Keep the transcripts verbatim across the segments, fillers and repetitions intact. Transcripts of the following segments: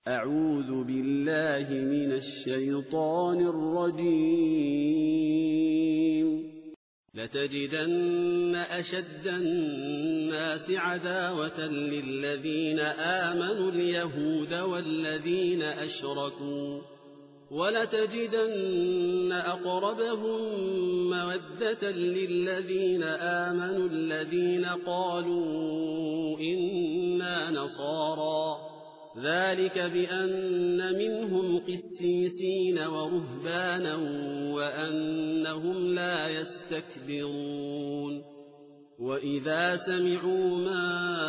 أعوذ بالله من الشيطان الرجيم لتجدن أشد الناس عداوة للذين آمنوا اليهود والذين أشركوا ولتجدن أقربهم مودة للذين آمنوا الذين قالوا إنا نصارى ذلك بأن منهم قسيسين ورهبانا وأنهم لا يستكبرون وإذا سمعوا ما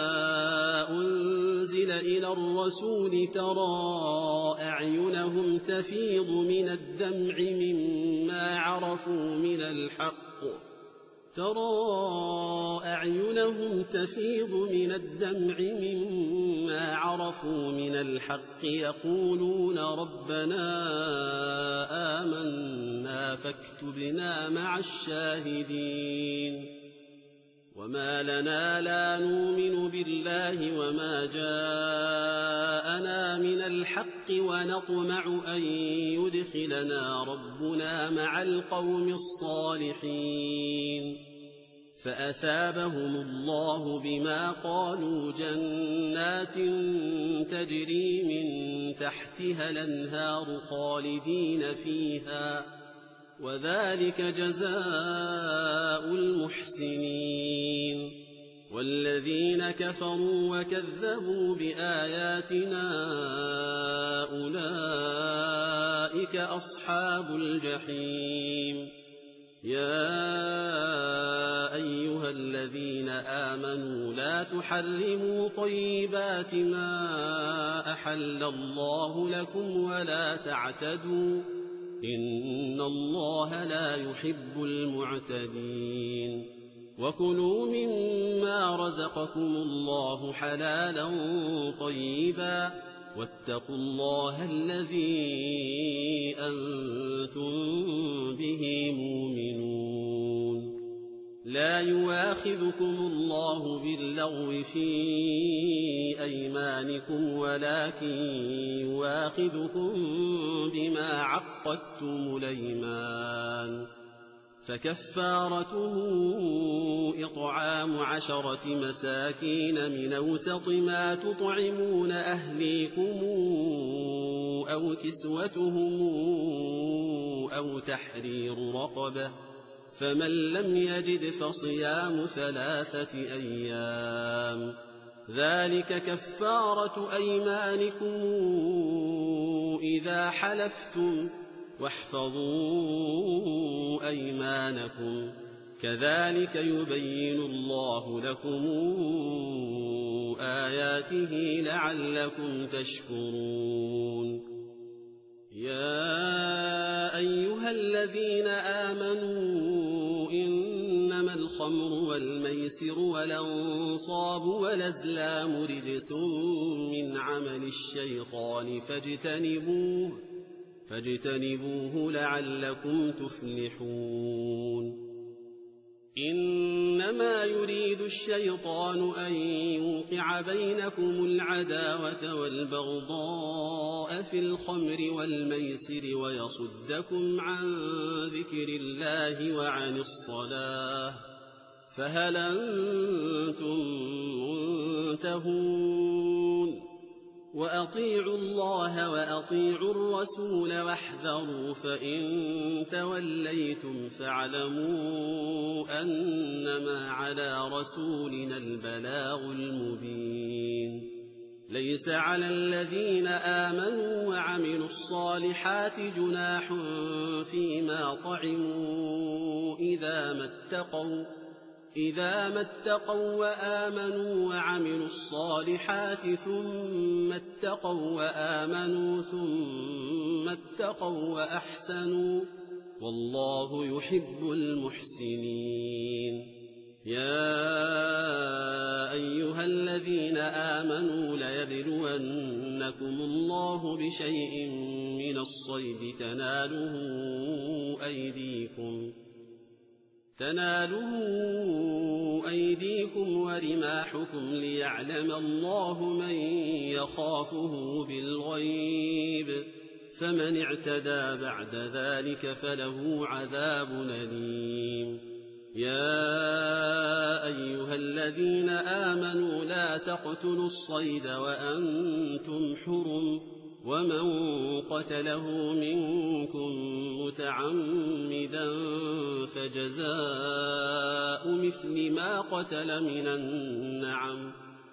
أنزل إلى الرسول ترى أعينهم تفيض من الدمع مما عرفوا من الحق ترى أعينهم تفيض من الدمع مما عرفوا من الحق يقولون ربنا آمنا فاكتبنا مع الشاهدين وما لنا لا نؤمن بالله وما جاءنا من الحق ونطمع أن يدخلنا ربنا مع القوم الصالحين فأثابهم الله بما قالوا جنات تجري من تحتها الأنهار خالدين فيها وذلك جزاء المحسنين والذين كفروا وكذبوا بآياتنا أولئك أصحاب الجحيم يا أيها الذين آمنوا لا تحرموا طيبات ما أحل الله لكم ولا تعتدوا إن الله لا يحب المعتدين وكلوا مما رزقكم الله حلالا طيبا واتقوا الله الذي أنتم به مؤمنون لا يواخذكم الله باللغو في أيمانكم ولكن يواخذكم بما عقدتم الأيمان فكفارته إطعام عشرة مساكين من أوسط ما تطعمون أهليكم أو كسوتهم أو تحرير رقبة فمن لم يجد فصيام ثلاثة أيام ذلك كفارة أيمانكم إذا حلفتم واحفظوا أيمانكم كذلك يبين الله لكم آياته لعلكم تشكرون يا أيها الذين آمنوا إنما الخمر والميسر والأنصاب والأزلام رجس من عمل الشيطان فاجتنبوه فاجتنبوه لعلكم تفلحون إنما يريد الشيطان أن يوقع بينكم العداوة والبغضاء في الخمر والميسر ويصدكم عن ذكر الله وعن الصلاة فهل أنتم منتهون وأطيعوا الله وأطيعوا الرسول واحذروا فإن توليتم فاعلموا أنما على رسولنا البلاغ المبين ليس على الذين آمنوا وعملوا الصالحات جناح فيما طعموا إذا ما اتقوا إذا ما اتقوا وآمنوا وعملوا الصالحات ثم اتقوا وآمنوا ثم اتقوا وأحسنوا والله يحب المحسنين يا أيها الذين آمنوا ليبلونكم الله بشيء من الصيد تناله أيديكم تناله أيديكم ورماحكم ليعلم الله من يخافه بالغيب فمن اعتدى بعد ذلك فله عذاب أليم. يا أيها الذين آمنوا لا تقتلوا الصيد وأنتم حرم ومن قتله منكم متعمدا فجزاء مثل ما قتل من النعم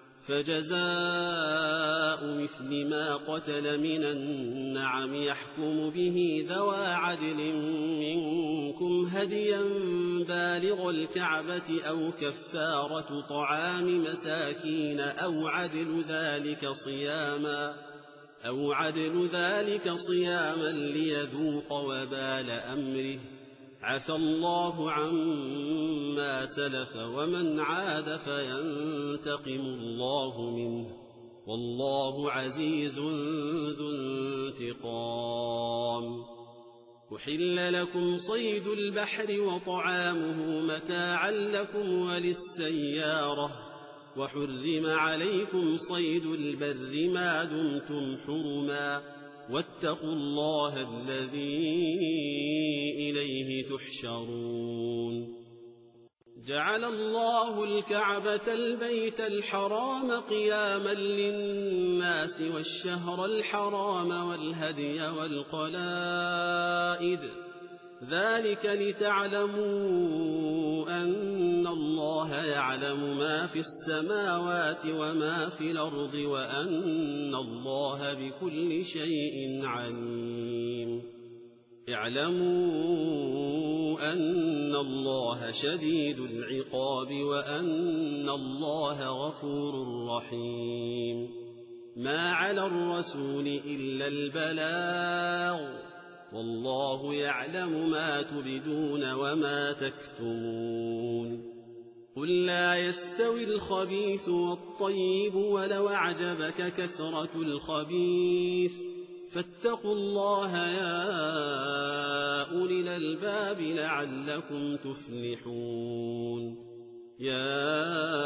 فجزاء مثل ما قتل من النعم يحكم به ذوى عدل منكم هديا بالغ الكعبة أو كفارة طعام مساكين أو عدل ذلك صياما أو عدل ذلك صياما ليذوق وبال أمره عفى الله عما سلف ومن عاد فينتقم الله منه والله عزيز ذو انتقام. أحل لكم صيد البحر وطعامه متاعا لكم وللسيارة وحرم عليكم صيد البر ما دمتم حرما واتقوا الله الذي إليه تحشرون. جعل الله الكعبة البيت الحرام قياما للناس والشهر الحرام والهدي والقلائد ذلك لتعلموا أن الله يعلم ما في السماوات وما في الأرض وأن الله بكل شيء عليم. اعلموا أن الله شديد العقاب وأن الله غفور رحيم. ما على الرسول إلا البلاغ والله يعلم ما تبدون وما تكتمون. قل لا يستوي الخبيث والطيب ولو أعجبك كثرة الخبيث فاتقوا الله يا أولي الألباب لعلكم تفلحون. يا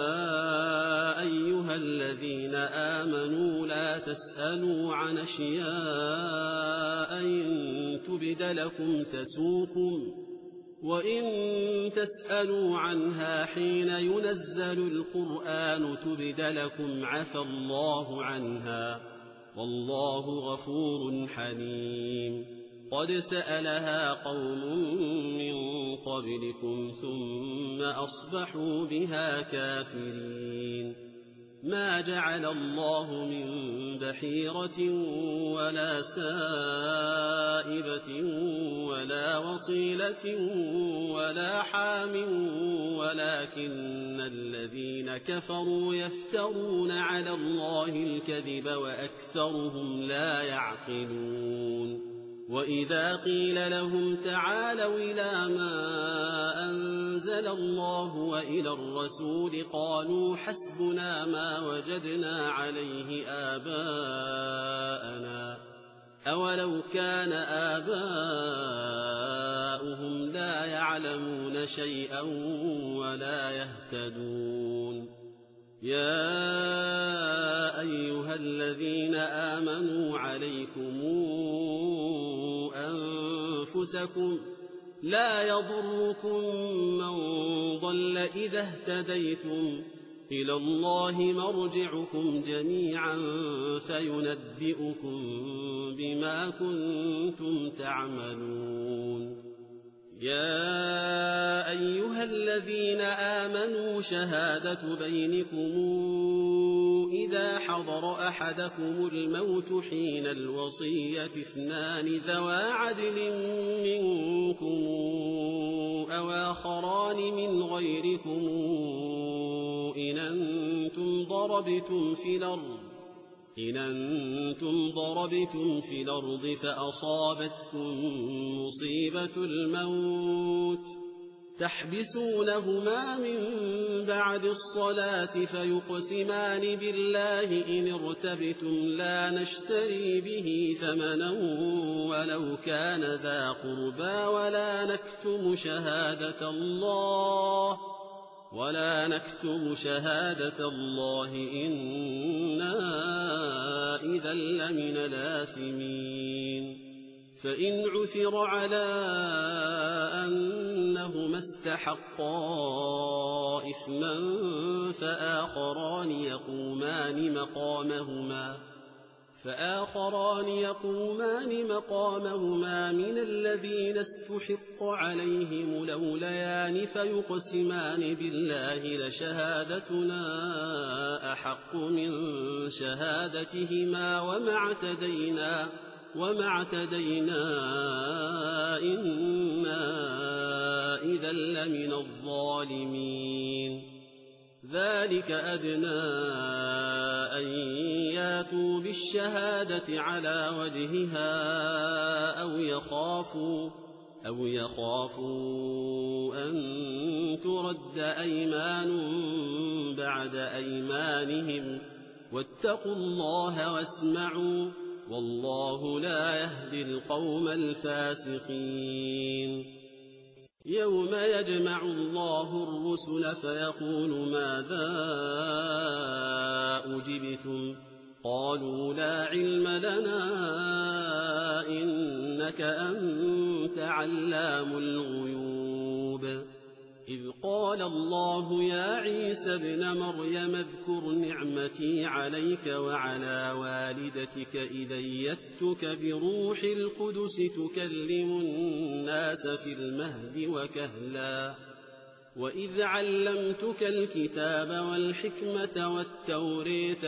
أيها الذين آمنوا لا تسألوا عن أشياء إن تبد لكم تسوكم وإن تسألوا عنها حين ينزل القرآن تبد لكم عفى الله عنها والله غفور حليم. قد سألها قوم من قبلكم ثم أصبحوا بها كافرين. ما جعل الله من بحيرة ولا سائبة ولا وصيلة ولا حام ولكن الذين كفروا يفترون على الله الكذب وأكثرهم لا يعقلون. وإذا قيل لهم تعالوا إلى ما أنزل الله وإلى الرسول قالوا حسبنا ما وجدنا عليه آباءنا أولو كان آباؤهم لا يعلمون شيئا ولا يهتدون. يا أيها الذين آمنوا عليكم أنفسكم لا يضركم من ضل إذا اهتديتم إلى الله مرجعكم جميعا فينبئكم بما كنتم تعملون. يا أيها الذين آمنوا شهادة بينكم إذا حضر أحدكم الموت حين الوصية اثنان ذوى عدل منكم أو آخران من غيركم إن أنتم ضربتم في الأرض إن أنتم ضربتم في الأرض فأصابتكم مصيبة الموت تحبسونهما من بعد الصلاة فيقسمان بالله إن ارتبتم لا نشتري به ثمنا ولو كان ذا قربى ولا نكتم شهادة الله ولا نكتم شهادة الله إنا إذا لمن الآثمين فإن عثر على أنهما استحقا إثما فآخران يقومان مقامهما فآخران يقومان مقامهما من الذين استحق عليهم الأوليان فيقسمان بالله لشهادتنا أحق من شهادتهما وما اعتدينا وما اعتدينا إنا إذا لمن الظالمين ذلك أدنى أن ياتوا بالشهادة على وجهها أو يخافوا أو يخافوا أن ترد أيمان بعد أيمانهم واتقوا الله واسمعوا والله لا يهدي القوم الفاسقين يوم يجمع الله الرسل فيقول ماذا أجبتم قالوا لا علم لنا إنك أنت علام الغيوب إذ قال الله يا عيسى ابن مريم اذكر نعمتي عليك وعلى والدتك إذ أيدتك بروح القدس تكلم الناس في المهد وكهلا وإذ علمتك الكتاب والحكمة والتوريت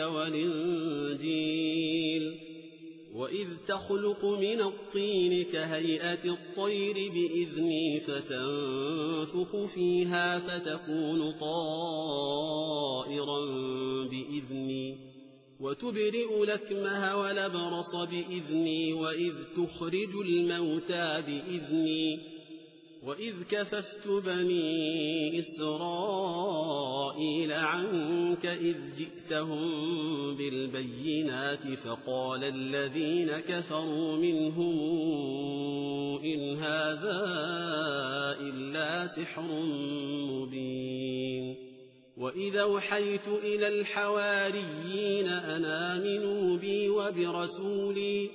والإنجيل وإذ تخلق من الطين كهيئة الطير بإذني فتنفخ فيها فتكون طائرا بإذني وتبرئ الأكمه والأبرص بإذني وإذ تخرج الموتى بإذني وإذ كففت بني إسرائيل عنك إذ جئتهم بالبينات فقال الذين كفروا منهم إن هذا إلا سحر مبين وإذا أوحيت إلى الحواريين أن آمنوا بي وبرسولي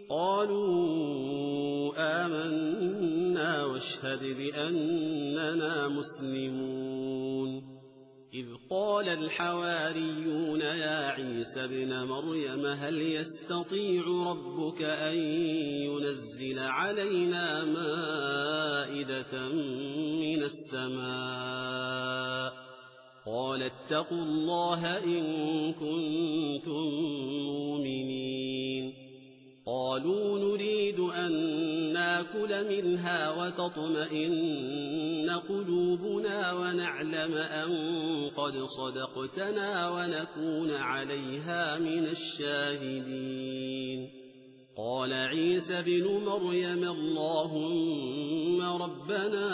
قالوا آمنا واشهد بأننا مسلمون إذ قال الحواريون يا عيسى ابن مريم هل يستطيع ربك أن ينزل علينا مائدة من السماء قال اتقوا الله إن كنتم مؤمنين قالوا نريد أن ناكل منها وتطمئن قلوبنا ونعلم أن قد صدقتنا ونكون عليها من الشاهدين قال عيسى بن مريم اللهم ربنا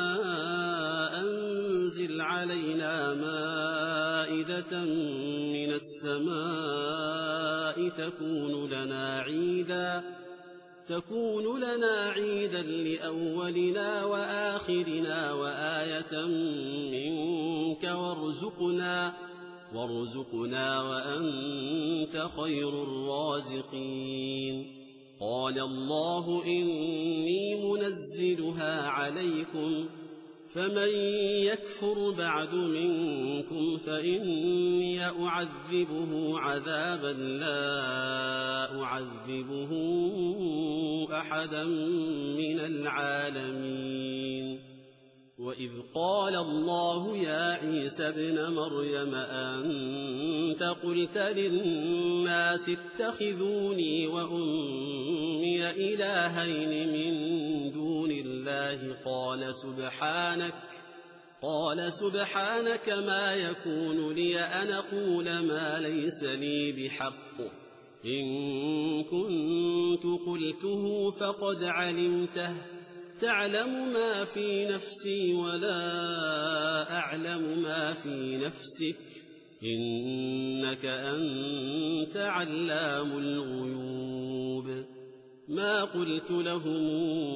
أنزل علينا مائدة من السماء تكون لنا عيدا تكون لنا عيدا لأولنا وآخرنا وآية منك وارزقنا وارزقنا وأنت خير الرازقين قال الله إني منزلها عليكم فمن يكفر بعد منكم فإني أعذبه عذابا لا أعذبه أحدا من العالمين وإذ قال الله يا عيسى ابن مريم أنت قلت للناس اتخذوني وأمي إلهين من دون الله قال سبحانك قال سبحانك ما يكون لي أن أقول ما ليس لي بحق إن كنت قلته فقد علمته تعلم ما في نفسي ولا أعلم ما في نفسك إنك أنت علام الغيوب ما قلت لهم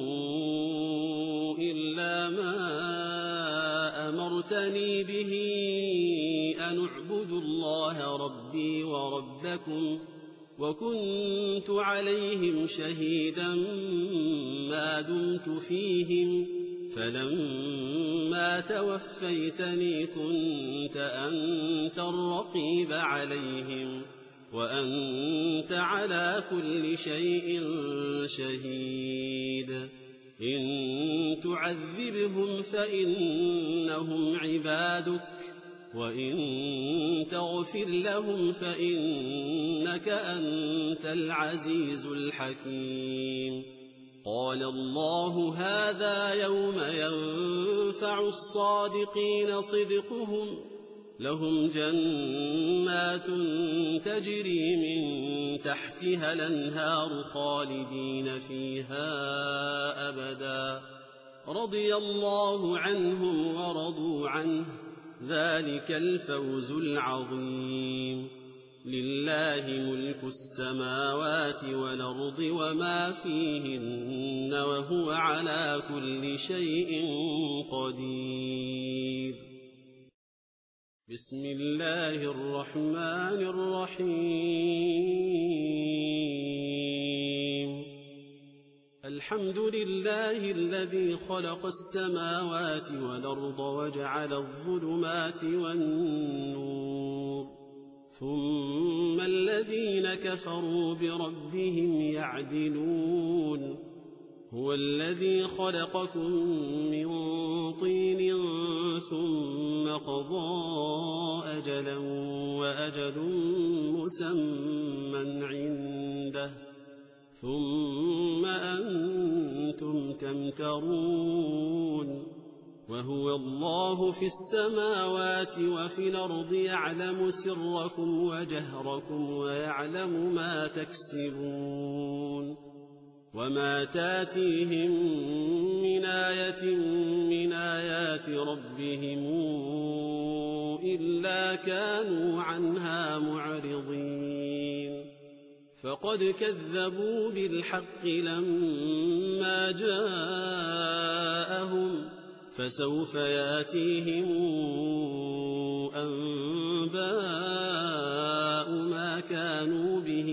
إلا ما أمرتني به أن اعبدوا الله ربي وربكم وكنت عليهم شهيدا ما دمت فيهم فلما توفيتني كنت أنت الرقيب عليهم وأنت على كل شيء شهيد إن تعذبهم فإنهم عبادك وإن تغفر لهم فإنك أنت العزيز الحكيم قال الله هذا يوم ينفع الصادقين صدقهم لهم جنات تجري من تحتها الأنهار خالدين فيها أبدا رضي الله عنهم ورضوا عنه ذلك الفوز العظيم لله ملك السماوات والأرض وما فيهن وهو على كل شيء قدير بسم الله الرحمن الرحيم الحمد لله الذي خلق السماوات والأرض وجعل الظلمات والنور ثم الذين كفروا بربهم يعدلون هو الذي خلقكم من طين ثم قضى أجلا وأجل مسمى عنده ثم أنتم تمترون وهو الله في السماوات وفي الأرض يعلم سركم وجهركم ويعلم ما تكسبون وما تاتيهم من آية من آيات ربهم إلا كانوا عنها معرضين فقد كذبوا بالحق لما جاءهم فسوف ياتيهم أنباء ما كانوا به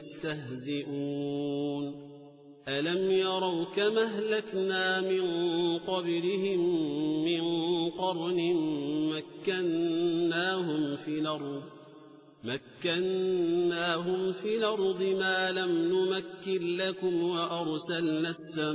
يستهزئون ألم يروا كما أهلكنا من قبلهم من قرن مكناهم في الأرض مكناهم في الأرض ما لم نمكن لكم وأرسلنا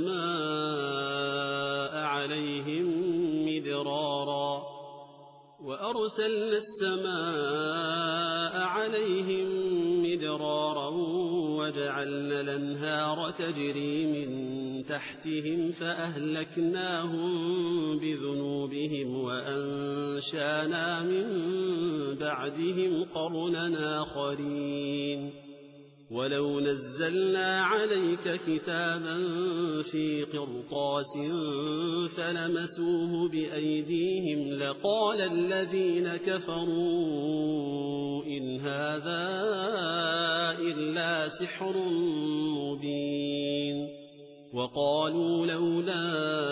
السماء عليهم مدرارا وأرسلنا السماء عليهم مدرارا وجعلنا الأنهار تجري من تحتهم فأهلكناهم بذنوبهم وأنشانا من بعدهم قرنا آخرين ولو نزلنا عليك كتابا في قرطاس فلمسوه بأيديهم لقال الذين كفروا إن هذا إلا سحر مبين وقالوا لولا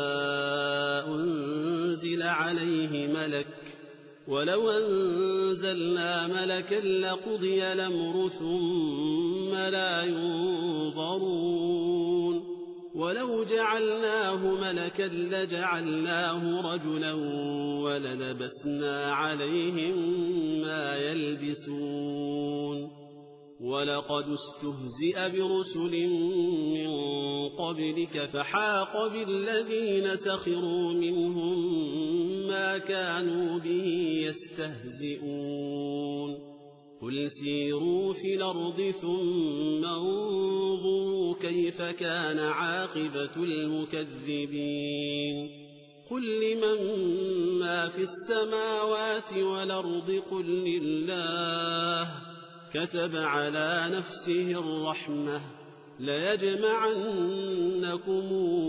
أنزل عليه ملك ولو أنزلنا ملكا لقضي الأمر ثم لا ينظرون ولو جعلناه ملكا لجعلناه رجلا وللبسنا عليهم ما يلبسون ولقد استهزئ برسل من قبلك فحاق بالذين سخروا منهم ما كانوا به يستهزئون قل سيروا في الأرض ثم انظروا كيف كان عاقبة المكذبين قل لمن ما في السماوات والأرض قل لله كتب على نفسه الرحمة ليجمعنكم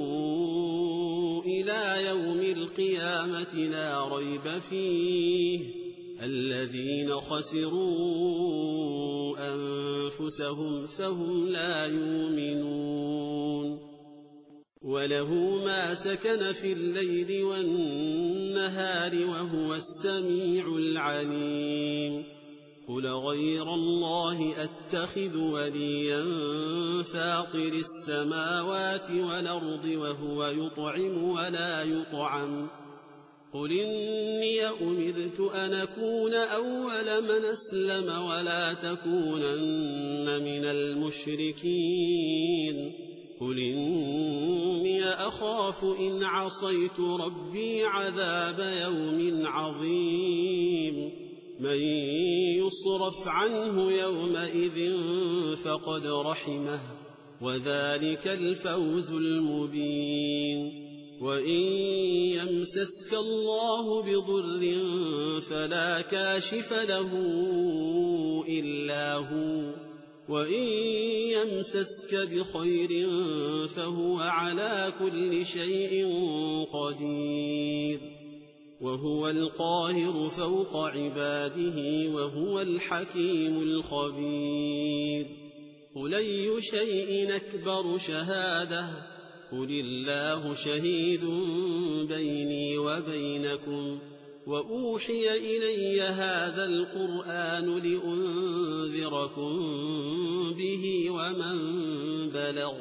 إلى يوم القيامة لا ريب فيه الذين خسروا أنفسهم فهم لا يؤمنون وله ما سكن في الليل والنهار وهو السميع العليم قل غير الله أتخذ وليا فاطر السماوات والأرض وهو يطعم ولا يطعم قل إني أمرت أن أكون أول من أسلم ولا تكونن من المشركين قل إني أخاف إن عصيت ربي عذاب يوم عظيم من يصرف عنه يومئذ فقد رحمه وذلك الفوز المبين وإن يمسسك الله بضر فلا كاشف له إلا هو وإن يمسسك بخير فهو على كل شيء قدير وهو القاهر فوق عباده وهو الحكيم الخبير قل أي شيء أكبر شهادة قل الله شهيد بيني وبينكم وأوحي إلي هذا القرآن لأنذركم به ومن بلغ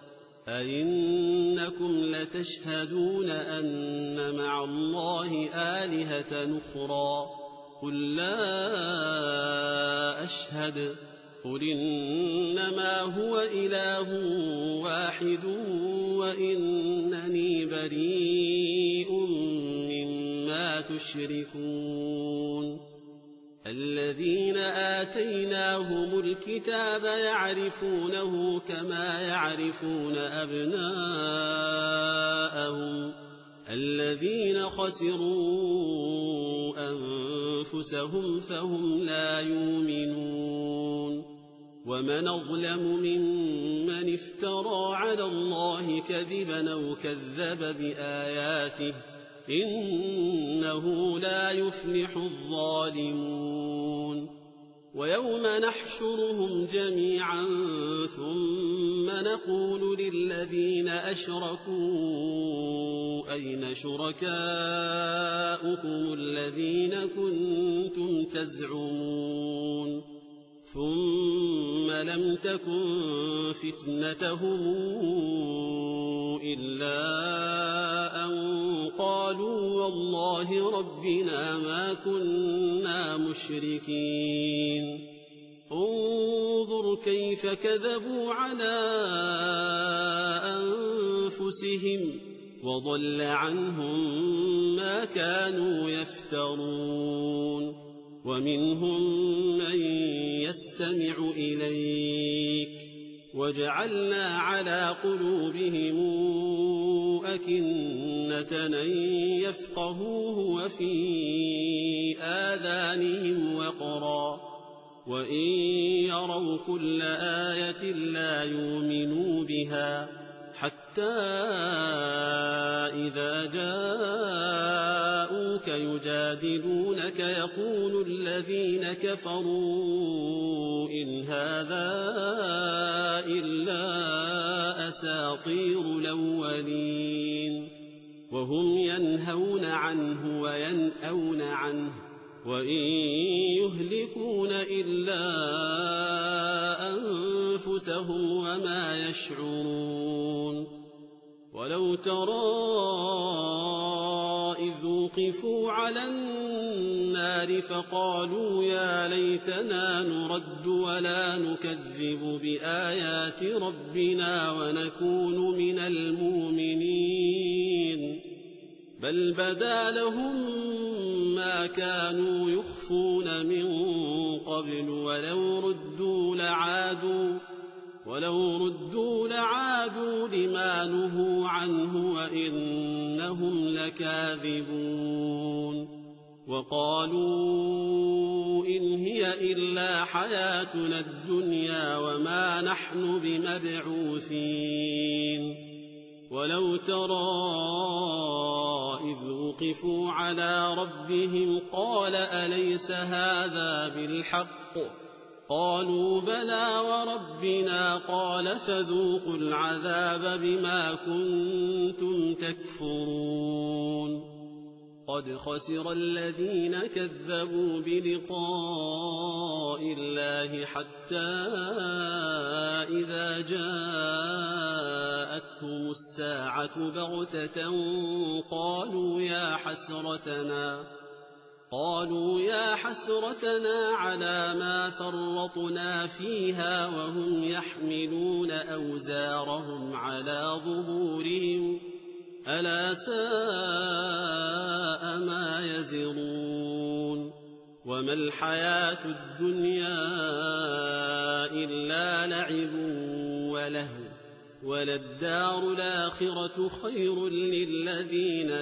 أئنكم لتشهدون أن مع الله آلهة أخرى قل لا أشهد قل إنما هو إله واحد وإنني بريء مما تشركون الذين آتيناهم الكتاب يعرفونه كما يعرفون أبناءهم الذين خسروا أنفسهم فهم لا يؤمنون ومن أظلم ممن افترى على الله كذبا أو كذب بآياته إنه لا يفلح الظالمون ويوم نحشرهم جميعا ثم نقول للذين أشركوا أين شركاؤكم الذين كنتم تزعمون ثم لم تكن فتنتهم إلا أن قالوا والله ربنا ما كنا مشركين انظر كيف كذبوا على أنفسهم وضل عنهم ما كانوا يفترون ومنهم من يستمع إليك وجعلنا على قلوبهم أكنة أن يفقهوه وفي آذانهم وقرا وإن يروا كل آية لا يؤمنوا بها حتى إذا جاءوك يجادلونك يقول الذين كفروا إن هذا إلا أساطير الأولين وهم ينهون عنه وينأون عنه وإن يهلكون إلا أنفسهم وما يشعرون ولو ترى إذ وقفوا على النار فقالوا يا ليتنا نرد ولا نكذب بآيات ربنا ونكون من المؤمنين بل بدا لهم ما كانوا يخفون من قبل ولو ردوا لعادوا ولو ردوا لعادوا لما نهوا عنه وإنهم لكاذبون وقالوا إن هي إلا حياتنا الدنيا وما نحن بمبعوثين ولو ترى إذ وقفوا على ربهم قال أليس هذا بالحق قالوا بلى وربنا قال فذوقوا العذاب بما كنتم تكفرون قد خسر الذين كذبوا بلقاء الله حتى إذا جاءتهم الساعة بغتة قالوا يا حسرتنا قالوا يا حسرتنا على ما فرطنا فيها وهم يحملون أوزارهم على ظهورهم ألا ساء ما يزرون وما الحياة الدنيا إلا لعب ولهو وللدار الآخرة خير للذين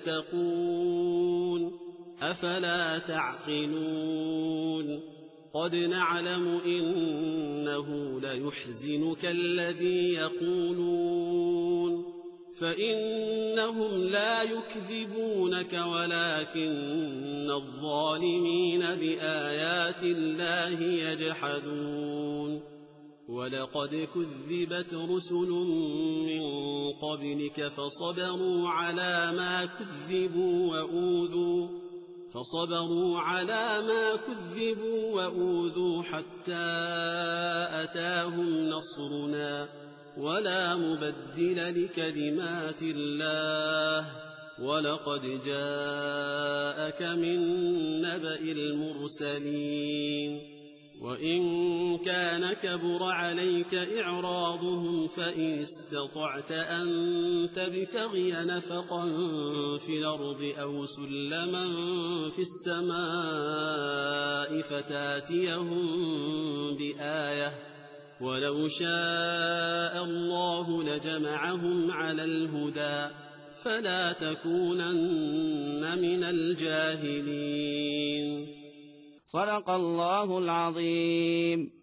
يتقون أفلا تعقلون قد نعلم إنه ليحزنك الذي يقولون فإنهم لا يكذبونك ولكن الظالمين بآيات الله يجحدون ولقد كذبت رسل من قبلك فصبروا على ما كذبوا وأوذوا فصبروا على ما كذبوا وأوذوا حتى أتاهم نصرنا ولا مبدل لكلمات الله ولقد جاءك من نبأ المرسلين وإن كان كبر عليك إعراضهم فإن استطعت أن تبتغي نفقا في الأرض أو سلما في السماء فتاتيهم بآية ولو شاء الله لجمعهم على الهدى فلا تكونن من الجاهلين. صدق الله العظيم.